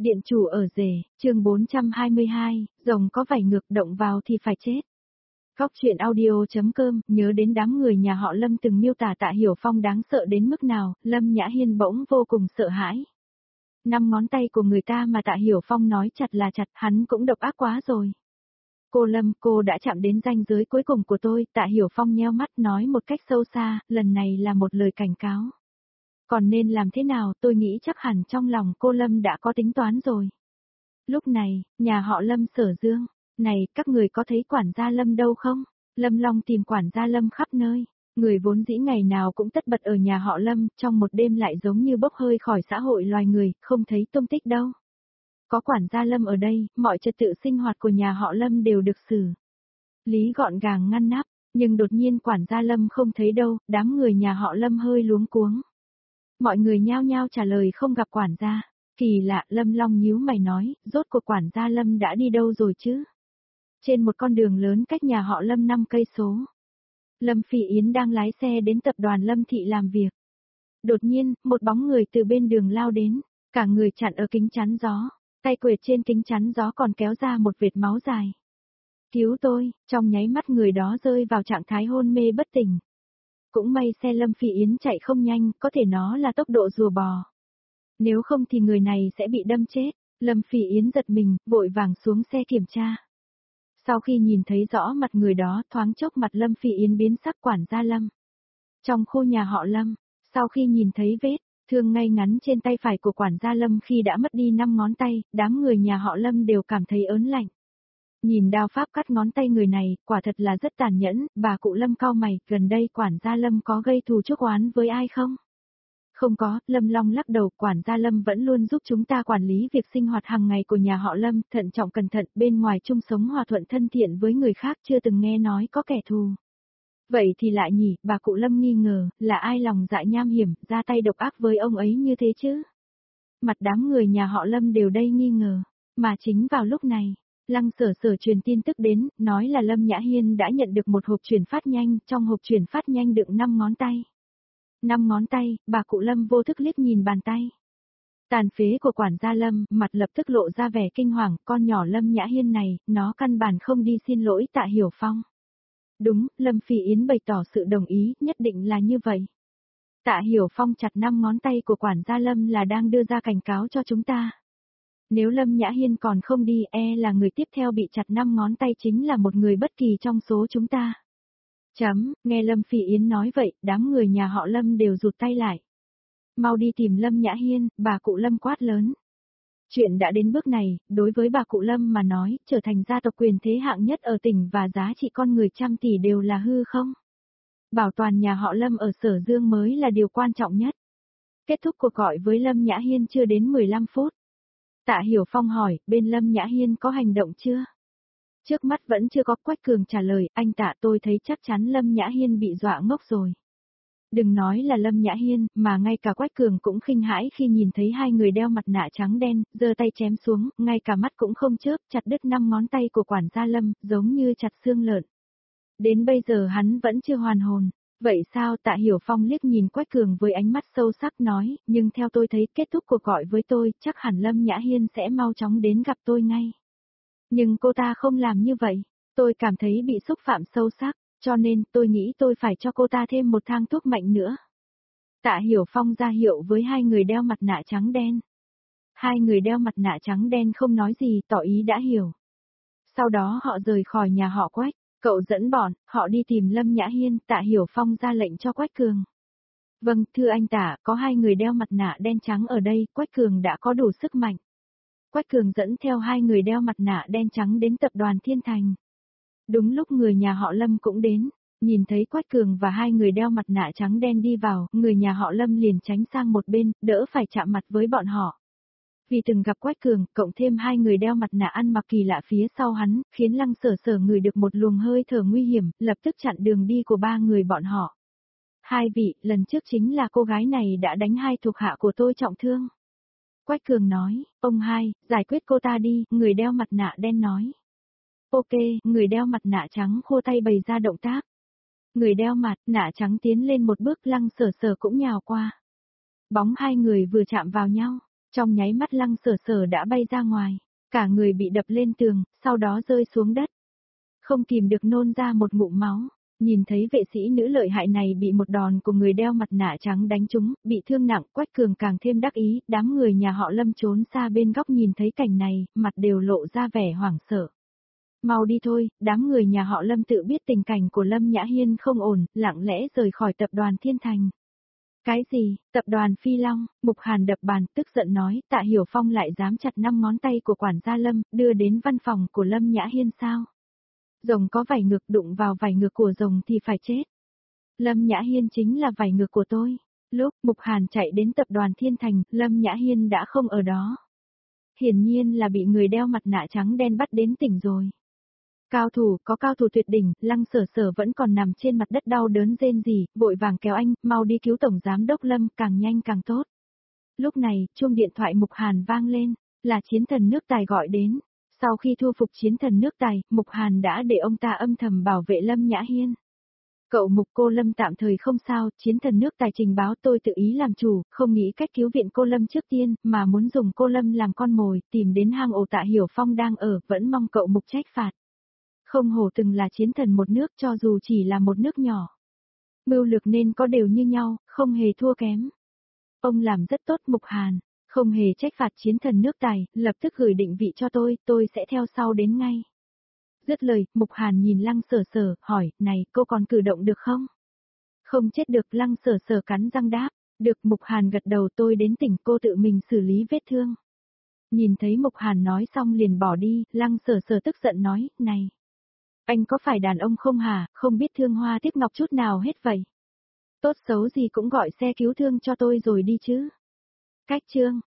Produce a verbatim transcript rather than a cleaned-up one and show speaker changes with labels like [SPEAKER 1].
[SPEAKER 1] Điện chủ ở rể, chương bốn trăm hai mươi hai, rồng có vảy ngược động vào thì phải chết. Góc truyện audio.com, nhớ đến đám người nhà họ Lâm từng miêu tả Tạ Hiểu Phong đáng sợ đến mức nào, Lâm Nhã Hiên bỗng vô cùng sợ hãi. Năm ngón tay của người ta mà Tạ Hiểu Phong nói chặt là chặt, hắn cũng độc ác quá rồi. Cô Lâm, cô đã chạm đến ranh giới cuối cùng của tôi, Tạ Hiểu Phong nheo mắt nói một cách sâu xa, lần này là một lời cảnh cáo. Còn nên làm thế nào, tôi nghĩ chắc hẳn trong lòng cô Lâm đã có tính toán rồi. Lúc này, nhà họ Lâm Sở Dương, này, các người có thấy quản gia Lâm đâu không? Lâm Long tìm quản gia Lâm khắp nơi, người vốn dĩ ngày nào cũng tất bật ở nhà họ Lâm, trong một đêm lại giống như bốc hơi khỏi xã hội loài người, không thấy tung tích đâu. Có quản gia Lâm ở đây, mọi trật tự sinh hoạt của nhà họ Lâm đều được xử lý gọn gàng ngăn nắp, nhưng đột nhiên quản gia Lâm không thấy đâu, đám người nhà họ Lâm hơi luống cuống. Mọi người nhao nhao trả lời không gặp quản gia. Kỳ lạ, Lâm Long nhíu mày nói, rốt cuộc quản gia Lâm đã đi đâu rồi chứ? Trên một con đường lớn cách nhà họ Lâm năm cây số. Lâm Phi Yến đang lái xe đến tập đoàn Lâm Thị làm việc. Đột nhiên, một bóng người từ bên đường lao đến, cả người chặn ở kính chắn gió, tay quệt trên kính chắn gió còn kéo ra một vệt máu dài. Cứu tôi, trong nháy mắt người đó rơi vào trạng thái hôn mê bất tỉnh. Cũng may xe Lâm Phi Yến chạy không nhanh, có thể nó là tốc độ rùa bò. Nếu không thì người này sẽ bị đâm chết. Lâm Phi Yến giật mình, vội vàng xuống xe kiểm tra. Sau khi nhìn thấy rõ mặt người đó, thoáng chốc mặt Lâm Phi Yến biến sắc quản gia Lâm. Trong khu nhà họ Lâm, sau khi nhìn thấy vết thương ngay ngắn trên tay phải của quản gia Lâm khi đã mất đi năm ngón tay, đám người nhà họ Lâm đều cảm thấy ớn lạnh. Nhìn đao pháp cắt ngón tay người này, quả thật là rất tàn nhẫn, bà cụ Lâm cau mày, gần đây quản gia Lâm có gây thù chuốc oán với ai không? Không có, Lâm Long lắc đầu, quản gia Lâm vẫn luôn giúp chúng ta quản lý việc sinh hoạt hàng ngày của nhà họ Lâm, thận trọng cẩn thận, bên ngoài chung sống hòa thuận thân thiện với người khác, chưa từng nghe nói có kẻ thù. Vậy thì lại nhỉ, bà cụ Lâm nghi ngờ, là ai lòng dạ nham hiểm, ra tay độc ác với ông ấy như thế chứ? Mặt đám người nhà họ Lâm đều đây nghi ngờ, mà chính vào lúc này, Lăng Sở Sở truyền tin tức đến, nói là Lâm Nhã Hiên đã nhận được một hộp chuyển phát nhanh, trong hộp chuyển phát nhanh đựng năm ngón tay. Năm ngón tay, bà cụ Lâm vô thức liếc nhìn bàn tay. Tàn phế của quản gia Lâm, mặt lập tức lộ ra vẻ kinh hoàng, con nhỏ Lâm Nhã Hiên này, nó căn bản không đi xin lỗi Tạ Hiểu Phong. Đúng, Lâm Phi Yến bày tỏ sự đồng ý, nhất định là như vậy. Tạ Hiểu Phong chặt năm ngón tay của quản gia Lâm là đang đưa ra cảnh cáo cho chúng ta. Nếu Lâm Nhã Hiên còn không đi, e là người tiếp theo bị chặt năm ngón tay chính là một người bất kỳ trong số chúng ta. Chấm, nghe Lâm Phi Yến nói vậy, đám người nhà họ Lâm đều rụt tay lại. Mau đi tìm Lâm Nhã Hiên, bà cụ Lâm quát lớn. Chuyện đã đến bước này, đối với bà cụ Lâm mà nói, trở thành gia tộc quyền thế hạng nhất ở tỉnh và giá trị con người trăm tỷ đều là hư không? Bảo toàn nhà họ Lâm ở Sở Dương mới là điều quan trọng nhất. Kết thúc cuộc gọi với Lâm Nhã Hiên chưa đến mười lăm phút. Tạ Hiểu Phong hỏi, bên Lâm Nhã Hiên có hành động chưa? Trước mắt vẫn chưa có. Quách Cường trả lời, anh Tạ, tôi thấy chắc chắn Lâm Nhã Hiên bị dọa ngốc rồi. Đừng nói là Lâm Nhã Hiên, mà ngay cả Quách Cường cũng khinh hãi khi nhìn thấy hai người đeo mặt nạ trắng đen, giơ tay chém xuống, ngay cả mắt cũng không chớp, chặt đứt năm ngón tay của quản gia Lâm, giống như chặt xương lợn. Đến bây giờ hắn vẫn chưa hoàn hồn. Vậy sao? Tạ Hiểu Phong liếc nhìn Quách Cường với ánh mắt sâu sắc nói, nhưng theo tôi thấy kết thúc cuộc gọi với tôi, chắc hẳn Lâm Nhã Hiên sẽ mau chóng đến gặp tôi ngay. Nhưng cô ta không làm như vậy, tôi cảm thấy bị xúc phạm sâu sắc, cho nên tôi nghĩ tôi phải cho cô ta thêm một thang thuốc mạnh nữa. Tạ Hiểu Phong ra hiệu với hai người đeo mặt nạ trắng đen. Hai người đeo mặt nạ trắng đen không nói gì, tỏ ý đã hiểu. Sau đó họ rời khỏi nhà họ Quách, cậu dẫn bọn, họ đi tìm Lâm Nhã Hiên, Tạ Hiểu Phong ra lệnh cho Quách Cường. Vâng, thưa anh Tạ, có hai người đeo mặt nạ đen trắng ở đây, Quách Cường đã có đủ sức mạnh. Quách Cường dẫn theo hai người đeo mặt nạ đen trắng đến tập đoàn Thiên Thành. Đúng lúc người nhà họ Lâm cũng đến, nhìn thấy Quách Cường và hai người đeo mặt nạ trắng đen đi vào, người nhà họ Lâm liền tránh sang một bên, đỡ phải chạm mặt với bọn họ. Vì từng gặp Quách Cường, cộng thêm hai người đeo mặt nạ ăn mặc kỳ lạ phía sau hắn, khiến Lăng Sở Sở ngửi được một luồng hơi thở nguy hiểm, lập tức chặn đường đi của ba người bọn họ. Hai vị, lần trước chính là cô gái này đã đánh hai thuộc hạ của tôi trọng thương. Quách Cường nói, ông hai, giải quyết cô ta đi, người đeo mặt nạ đen nói. Ok, người đeo mặt nạ trắng khô tay bày ra động tác. Người đeo mặt nạ trắng tiến lên một bước, Lăng Sở Sở cũng nhào qua. Bóng hai người vừa chạm vào nhau, Trong nháy mắt Lăng Sở Sở đã bay ra ngoài, cả người bị đập lên tường, sau đó rơi xuống đất. Không kìm được nôn ra một ngụm máu, nhìn thấy vệ sĩ nữ lợi hại này bị một đòn của người đeo mặt nạ trắng đánh trúng, bị thương nặng, Quách Cường càng thêm đắc ý, đám người nhà họ Lâm trốn xa bên góc nhìn thấy cảnh này, mặt đều lộ ra vẻ hoảng sợ. Mau đi thôi, đám người nhà họ Lâm tự biết tình cảnh của Lâm Nhã Hiên không ổn, lặng lẽ rời khỏi tập đoàn Thiên Thành. Cái gì, tập đoàn Phi Long, Mục Hàn đập bàn, tức giận nói, Tạ Hiểu Phong lại dám chặt năm ngón tay của quản gia Lâm, đưa đến văn phòng của Lâm Nhã Hiên sao? Rồng có vảy ngược, đụng vào vảy ngược của rồng thì phải chết. Lâm Nhã Hiên chính là vảy ngược của tôi. Lúc Mục Hàn chạy đến tập đoàn Thiên Thành, Lâm Nhã Hiên đã không ở đó. Hiển nhiên là bị người đeo mặt nạ trắng đen bắt đến tỉnh rồi. Cao thủ, có cao thủ tuyệt đỉnh, Lăng Sở Sở vẫn còn nằm trên mặt đất đau đớn rên rỉ, vội vàng kéo anh, mau đi cứu Tổng Giám Đốc Lâm, càng nhanh càng tốt. Lúc này, chuông điện thoại Mục Hàn vang lên, là chiến thần nước Tài gọi đến. Sau khi thu phục chiến thần nước Tài, Mục Hàn đã để ông ta âm thầm bảo vệ Lâm Nhã Hiên. Cậu Mục, cô Lâm tạm thời không sao, chiến thần nước Tài trình báo tôi tự ý làm chủ, không nghĩ cách cứu viện cô Lâm trước tiên, mà muốn dùng cô Lâm làm con mồi, tìm đến hang ổ Tạ Hiểu Phong đang ở, vẫn mong cậu Mục trách phạt. Không hổ từng là chiến thần một nước, cho dù chỉ là một nước nhỏ. Mưu lược nên có đều như nhau, không hề thua kém. Ông làm rất tốt Mục Hàn, không hề trách phạt chiến thần nước Tài, lập tức gửi định vị cho tôi, tôi sẽ theo sau đến ngay. Dứt lời, Mục Hàn nhìn Lăng Sở Sở, hỏi, này, cô còn cử động được không? Không chết được, Lăng Sở Sở cắn răng đáp, được. Mục Hàn gật đầu, tôi đến tỉnh, cô tự mình xử lý vết thương. Nhìn thấy Mục Hàn nói xong liền bỏ đi, Lăng Sở Sở tức giận nói, này, anh có phải đàn ông không hả, không biết thương hoa tiếc ngọc chút nào hết vậy? Tốt xấu gì cũng gọi xe cứu thương cho tôi rồi đi chứ. Cách chương